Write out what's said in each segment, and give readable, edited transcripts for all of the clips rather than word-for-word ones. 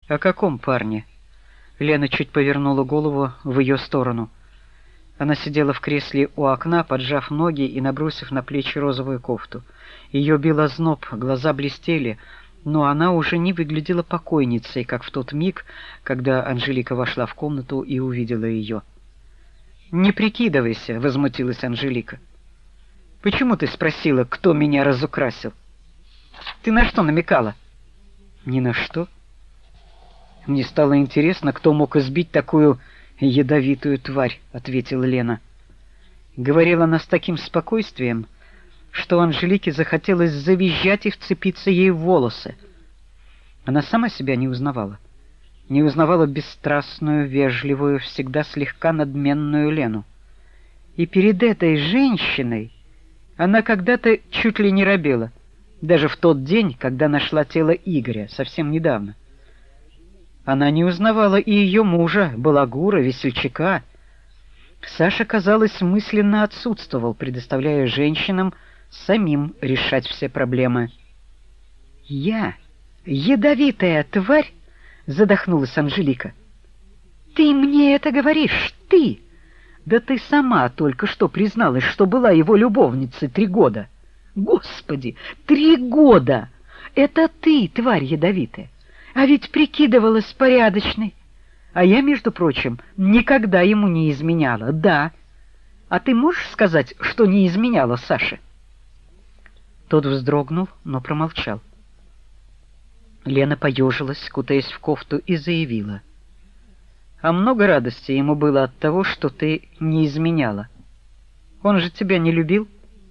О каком парне? Лена чуть повернула голову в ее сторону. Она сидела в кресле у окна, поджав ноги и набросив на плечи розовую кофту. Ее бил озноб, глаза блестели, но она уже не выглядела покойницей, как в тот миг, когда Анжелика вошла в комнату и увидела ее. «Не прикидывайся», — возмутилась Анжелика. «Почему ты спросила, кто меня разукрасил? Ты на что намекала?» «Ни на что. Мне стало интересно, кто мог избить такую ядовитую тварь», — ответила Лена. Говорила она с таким спокойствием, что Анжелике захотелось завизжать и вцепиться ей в волосы. Она сама себя не узнавала. Не узнавала бесстрастную, вежливую, всегда слегка надменную Лену. И перед этой женщиной она когда-то чуть ли не робела, даже в тот день, когда нашла тело Игоря, совсем недавно. Она не узнавала и ее мужа, балагура, весельчака. Саша, казалось, мысленно отсутствовал, предоставляя женщинам самим решать все проблемы. «Я, ядовитая тварь!» — задохнулась Анжелика. «Ты мне это говоришь, ты! Да ты сама только что призналась, что была его любовницей 3 года. Господи, 3 года! Это ты, тварь ядовитая! А ведь прикидывалась порядочной. А я, между прочим, никогда ему не изменяла, да. А ты можешь сказать, что не изменяла Саше?» Тот вздрогнул, но промолчал. Лена поежилась, кутаясь в кофту, и заявила: «А много радости ему было от того, что ты не изменяла. Он же тебя не любил».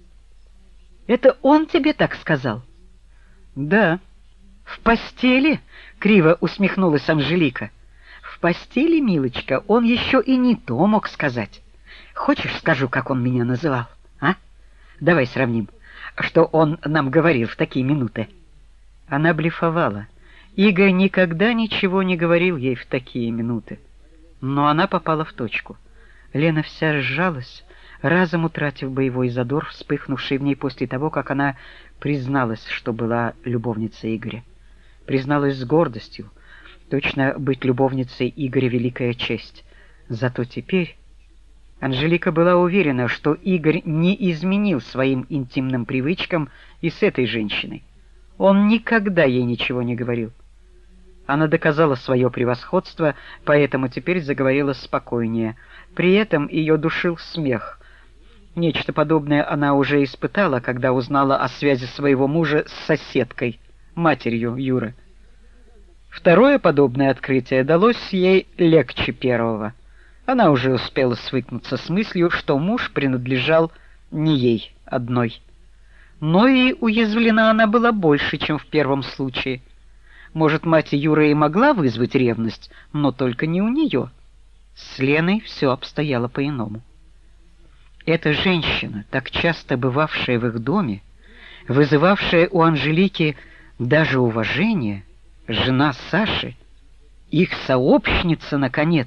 «Это он тебе так сказал?» «Да». «В постели?» — криво усмехнулась Анжелика. «В постели, милочка, он еще и не то мог сказать. Хочешь, скажу, как он меня называл, а? Давай сравним, что он нам говорил в такие минуты». Она блефовала. Игорь никогда ничего не говорил ей в такие минуты. Но она попала в точку. Лена вся сжалась, разом утратив боевой задор, вспыхнувший в ней после того, как она призналась, что была любовницей Игоря. Призналась с гордостью. Точно быть любовницей Игоря — великая честь. Зато теперь Анжелика была уверена, что Игорь не изменил своим интимным привычкам и с этой женщиной. Он никогда ей ничего не говорил. Она доказала свое превосходство, поэтому теперь заговорила спокойнее. При этом ее душил смех. Нечто подобное она уже испытала, когда узнала о связи своего мужа с соседкой, матерью Юры. Второе подобное открытие далось ей легче первого. Она уже успела свыкнуться с мыслью, что муж принадлежал не ей одной. Но и уязвлена она была больше, чем в первом случае. Может, мать Юры и могла вызвать ревность, но только не у нее. С Леной все обстояло по-иному. Эта женщина, так часто бывавшая в их доме, вызывавшая у Анжелики даже уважение, жена Саши, их сообщница, наконец.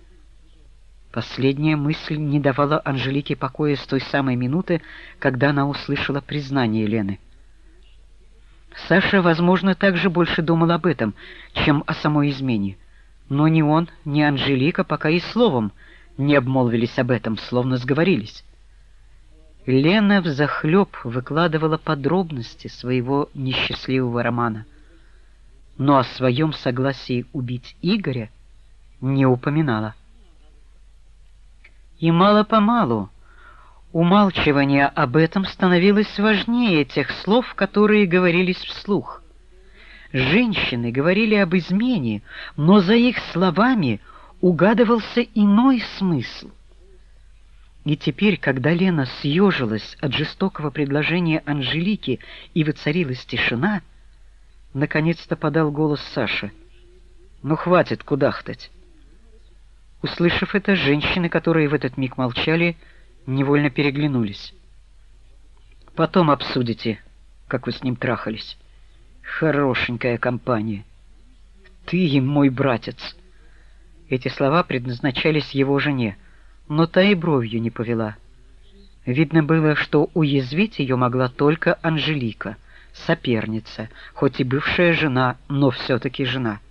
Последняя мысль не давала Анжелике покоя с той самой минуты, когда она услышала признание Лены. Саша, возможно, также больше думал об этом, чем о самой измене. Но ни он, ни Анжелика пока и словом не обмолвились об этом, словно сговорились. Лена взахлеб выкладывала подробности своего несчастливого романа, но о своем согласии убить Игоря не упоминала. И мало-помалу умалчивание об этом становилось важнее тех слов, которые говорились вслух. Женщины говорили об измене, но за их словами угадывался иной смысл. И теперь, когда Лена съежилась от жестокого предложения Анжелики и воцарилась тишина, наконец-то подал голос Саша: «Ну, хватит кудахтать». Услышав это, женщины, которые в этот миг молчали, невольно переглянулись. «Потом обсудите, как вы с ним трахались. Хорошенькая компания. Ты и мой братец». Эти слова предназначались его жене, но та и бровью не повела. Видно было, что уязвить ее могла только Анжелика, соперница, хоть и бывшая жена, но все-таки жена.